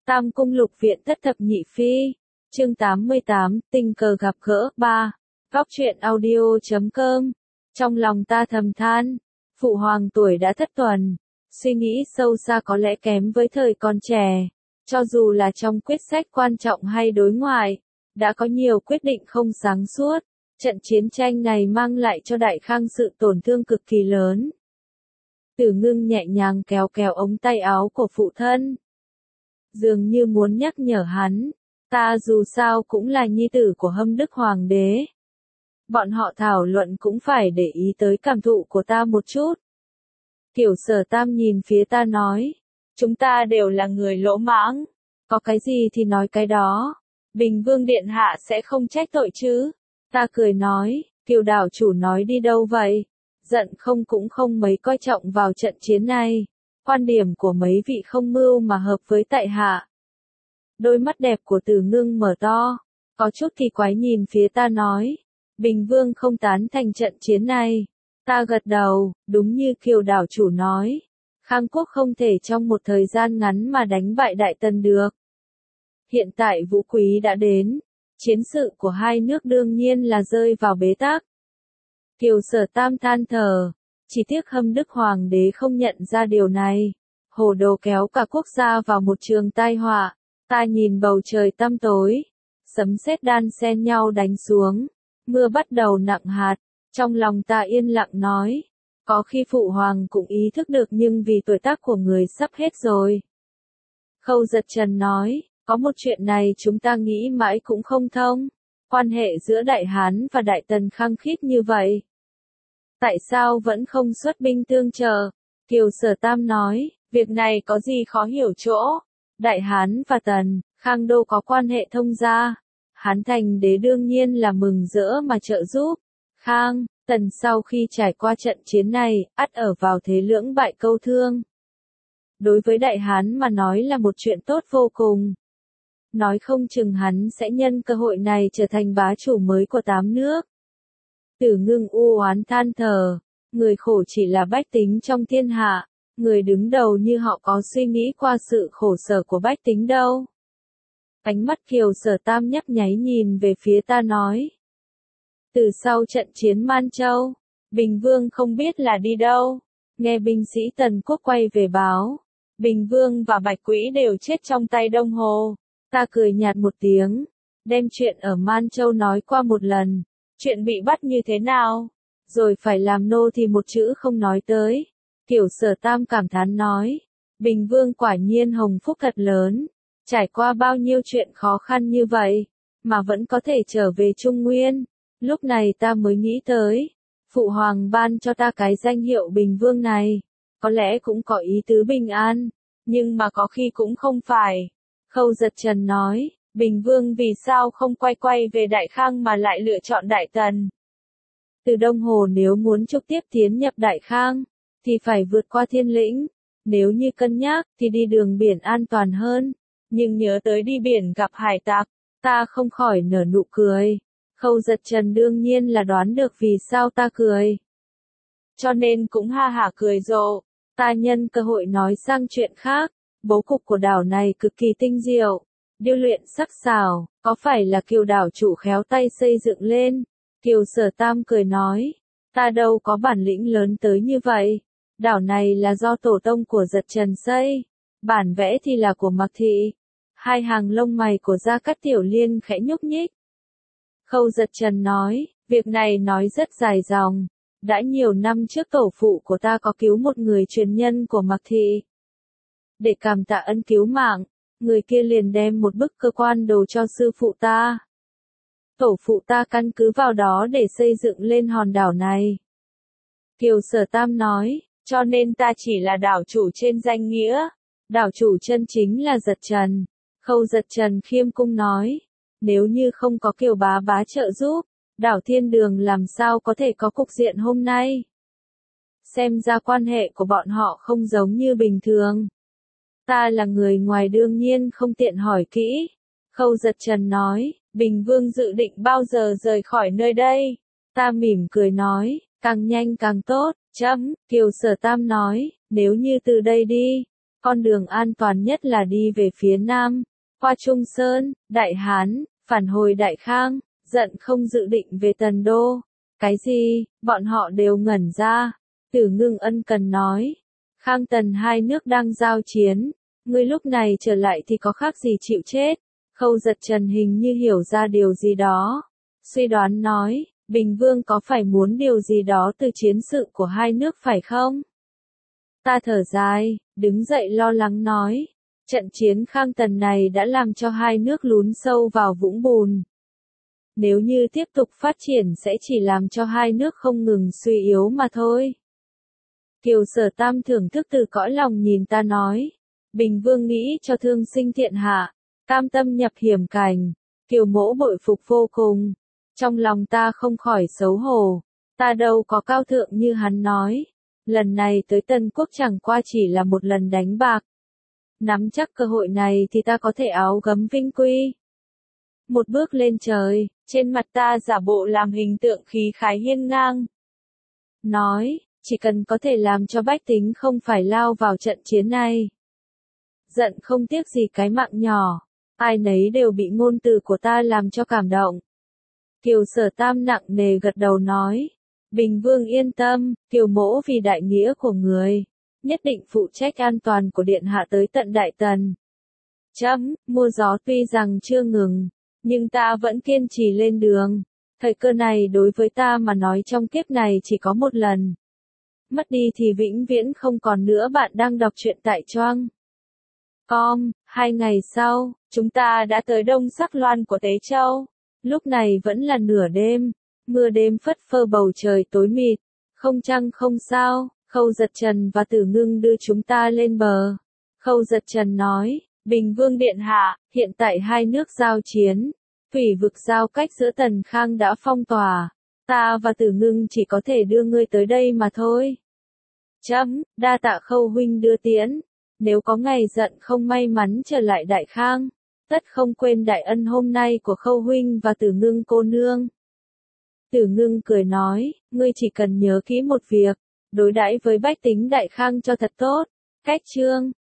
Tam Cung Lục Viện Thất Thập Nhị Phi, chương 88, tình cờ gặp gỡ, 3. Góc truyện audio.com. Trong lòng ta thầm than, phụ hoàng tuổi đã thất tuần, suy nghĩ sâu xa có lẽ kém với thời còn trẻ, cho dù là trong quyết sách quan trọng hay đối ngoại, đã có nhiều quyết định không sáng suốt. Trận chiến tranh này mang lại cho Đại Khang sự tổn thương cực kỳ lớn. Tử Ngưng nhẹ nhàng kéo kéo ống tay áo của phụ thân, dường như muốn nhắc nhở hắn, ta dù sao cũng là nhi tử của Hâm Đức Hoàng đế. Bọn họ thảo luận cũng phải để ý tới cảm thụ của ta một chút. Tiểu Sở Tam nhìn phía ta nói, chúng ta đều là người lỗ mãng, có cái gì thì nói cái đó, Bình Vương Điện Hạ sẽ không trách tội chứ. Ta cười nói, Kiều đảo chủ nói đi đâu vậy? Giận không cũng không mấy coi trọng vào trận chiến này. Quan điểm của mấy vị không mưu mà hợp với tại hạ. Đôi mắt đẹp của Tử Ngưng mở to, có chút kỳ quái nhìn phía ta nói, Bình Vương không tán thành trận chiến này. Ta gật đầu, đúng như Kiều đảo chủ nói, Khang Quốc không thể trong một thời gian ngắn mà đánh bại Đại Tần được. Hiện tại Vũ Quý đã đến, chiến sự của hai nước đương nhiên là rơi vào bế tắc. Kiều Sở Tam than thở, chỉ tiếc Hâm Đức Hoàng đế không nhận ra điều này, hồ đồ kéo cả quốc gia vào một trường tai họa. Ta nhìn bầu trời tăm tối, sấm sét đan xen nhau đánh xuống, mưa bắt đầu nặng hạt, trong lòng ta yên lặng nói, có khi phụ hoàng cũng ý thức được nhưng vì tuổi tác của người sắp hết rồi. Khâu Giật Trần nói, có một chuyện này chúng ta nghĩ mãi cũng không thông, quan hệ giữa Đại Hán và Đại Tần khăng khít như vậy. Tại sao vẫn không xuất binh tương trợ? Kiều Sở Tam nói, việc này có gì khó hiểu chỗ. Đại Hán và Tần, Khang Đô có quan hệ thông gia. Hán thành đế đương nhiên là mừng rỡ mà trợ giúp. Khang, Tần sau khi trải qua trận chiến này, ắt ở vào thế lưỡng bại câu thương. Đối với Đại Hán mà nói là một chuyện tốt vô cùng. Nói không chừng hắn sẽ nhân cơ hội này trở thành bá chủ mới của 8 nước. Tử Ngưng u oán than thở, người khổ chỉ là bách tính trong thiên hạ, người đứng đầu như họ có suy nghĩ qua sự khổ sở của bách tính đâu. Ánh mắt Kiều Sở Tam nhấp nháy nhìn về phía ta nói. Từ sau trận chiến Man Châu, Bình Vương không biết là đi đâu, nghe binh sĩ Tần Quốc quay về báo, Bình Vương và Bạch Quỹ đều chết trong tay Đông Hồ. Ta cười nhạt một tiếng, đem chuyện ở Man Châu nói qua một lần, chuyện bị bắt như thế nào, rồi phải làm nô thì một chữ không nói tới. Kiều Sở Tam cảm thán nói, Bình Vương quả nhiên hồng phúc thật lớn, trải qua bao nhiêu chuyện khó khăn như vậy, mà vẫn có thể trở về Trung Nguyên. Lúc này ta mới nghĩ tới, Phụ Hoàng ban cho ta cái danh hiệu Bình Vương này, có lẽ cũng có ý tứ bình an, nhưng mà có khi cũng không phải. Khâu Giật Trần nói, Bình Vương vì sao không quay về Đại Khang mà lại lựa chọn Đại Tần? Từ Đông Hồ nếu muốn trực tiếp tiến nhập Đại Khang, thì phải vượt qua Thiên Lĩnh, nếu như cân nhắc thì đi đường biển an toàn hơn, nhưng nhớ tới đi biển gặp hải tặc, ta không khỏi nở nụ cười. Khâu Giật Trần đương nhiên là đoán được vì sao ta cười, cho nên cũng ha hả cười rộ. Ta nhân cơ hội nói sang chuyện khác, bố cục của đảo này cực kỳ tinh diệu, điêu luyện sắc sảo, có phải là Kiều đảo chủ khéo tay xây dựng lên? Kiều Sở Tam cười nói, ta đâu có bản lĩnh lớn tới như vậy, đảo này là do tổ tông của Giật Trần xây, bản vẽ thì là của Mạc Thị. Hai hàng lông mày của Gia Cát Tiểu Liên khẽ nhúc nhích. Khâu Giật Trần nói, việc này nói rất dài dòng, đã nhiều năm trước tổ phụ của ta có cứu một người truyền nhân của Mạc Thị. Để cảm tạ ân cứu mạng, người kia liền đem một bức cơ quan đồ cho sư phụ ta. Tổ phụ ta căn cứ vào đó để xây dựng lên hòn đảo này. Kiều Sở Tam nói, cho nên ta chỉ là đảo chủ trên danh nghĩa, đảo chủ chân chính là Giật Trần. Khâu Giật Trần khiêm cung nói, nếu như không có Kiều bá bá trợ giúp, đảo Thiên Đường làm sao có thể có cục diện hôm nay. Xem ra quan hệ của bọn họ không giống như bình thường. Ta là người ngoài đương nhiên không tiện hỏi kỹ. Khâu Giật Trần nói, Bình Vương dự định bao giờ rời khỏi nơi đây? Ta mỉm cười nói, càng nhanh càng tốt. Kiều Sở Tam nói, nếu như từ đây đi, Con đường an toàn nhất là đi về phía Nam, qua Trung Sơn, Đại Hán, phản hồi Đại Khang, giận không dự định về Tần Đô. Cái gì, bọn họ đều ngẩn ra. Tử Ngưng ân cần nói. Khang Tần hai nước đang giao chiến, ngươi lúc này trở lại thì có khác gì chịu chết. Khâu Giật Trần hình như hiểu ra điều gì đó. Suy đoán nói, Bình Vương có phải muốn điều gì đó từ chiến sự của hai nước phải không? Ta thở dài, đứng dậy lo lắng nói. Trận chiến Khang Tần này đã làm cho hai nước lún sâu vào vũng bùn. Nếu như tiếp tục phát triển sẽ chỉ làm cho hai nước không ngừng suy yếu mà thôi. Kiều Sở Tam thưởng thức từ cõi lòng nhìn ta nói. Bình Vương nghĩ cho thương sinh thiện hạ, cam tâm nhập hiểm cảnh. Kiều mỗ bội phục vô cùng. Trong lòng ta không khỏi xấu hổ. Ta đâu có cao thượng như hắn nói. Lần này tới Tân Quốc chẳng qua chỉ là một lần đánh bạc. Nắm chắc cơ hội này thì ta có thể áo gấm vinh quy. Một bước lên trời, trên mặt ta giả bộ làm hình tượng khí khái hiên ngang. Nói, chỉ cần có thể làm cho bách tính không phải lao vào trận chiến này. Giận không tiếc gì cái mạng nhỏ, ai nấy đều bị ngôn từ của ta làm cho cảm động. Kiều Sở Tam nặng nề gật đầu nói. Bình Vương yên tâm, Kiều mỗ vì đại nghĩa của người, nhất định phụ trách an toàn của điện hạ tới tận Đại Tần. Chấm, mưa gió tuy rằng chưa ngừng, nhưng ta vẫn kiên trì lên đường. Thời cơ này đối với ta mà nói trong kiếp này chỉ có một lần. Mất đi thì vĩnh viễn không còn nữa. Bạn đang đọc truyện tại Choang. 2 ngày sau, chúng ta đã tới Đông Sắc Loan của Tế Châu. Lúc này vẫn là nửa đêm, mưa đêm phất phơ bầu trời tối mịt, không trăng không sao. Khâu Giật Trần và Tử Ngưng đưa chúng ta lên bờ. Khâu Giật Trần nói, Bình Vương điện hạ, hiện tại hai nước giao chiến, thủy vực giao cách giữa Tần Khang đã phong tỏa, ta và Tử Ngưng chỉ có thể đưa ngươi tới đây mà thôi. Chấm, đa tạ Khâu huynh đưa tiễn, nếu có ngày giận không may mắn trở lại Đại Khang, tất không quên đại ân hôm nay của Khâu huynh và Tử Ngưng cô nương. Tử Ngưng cười nói, ngươi chỉ cần nhớ kỹ một việc, đối đãi với bách tính Đại Khang cho thật tốt. Cách chương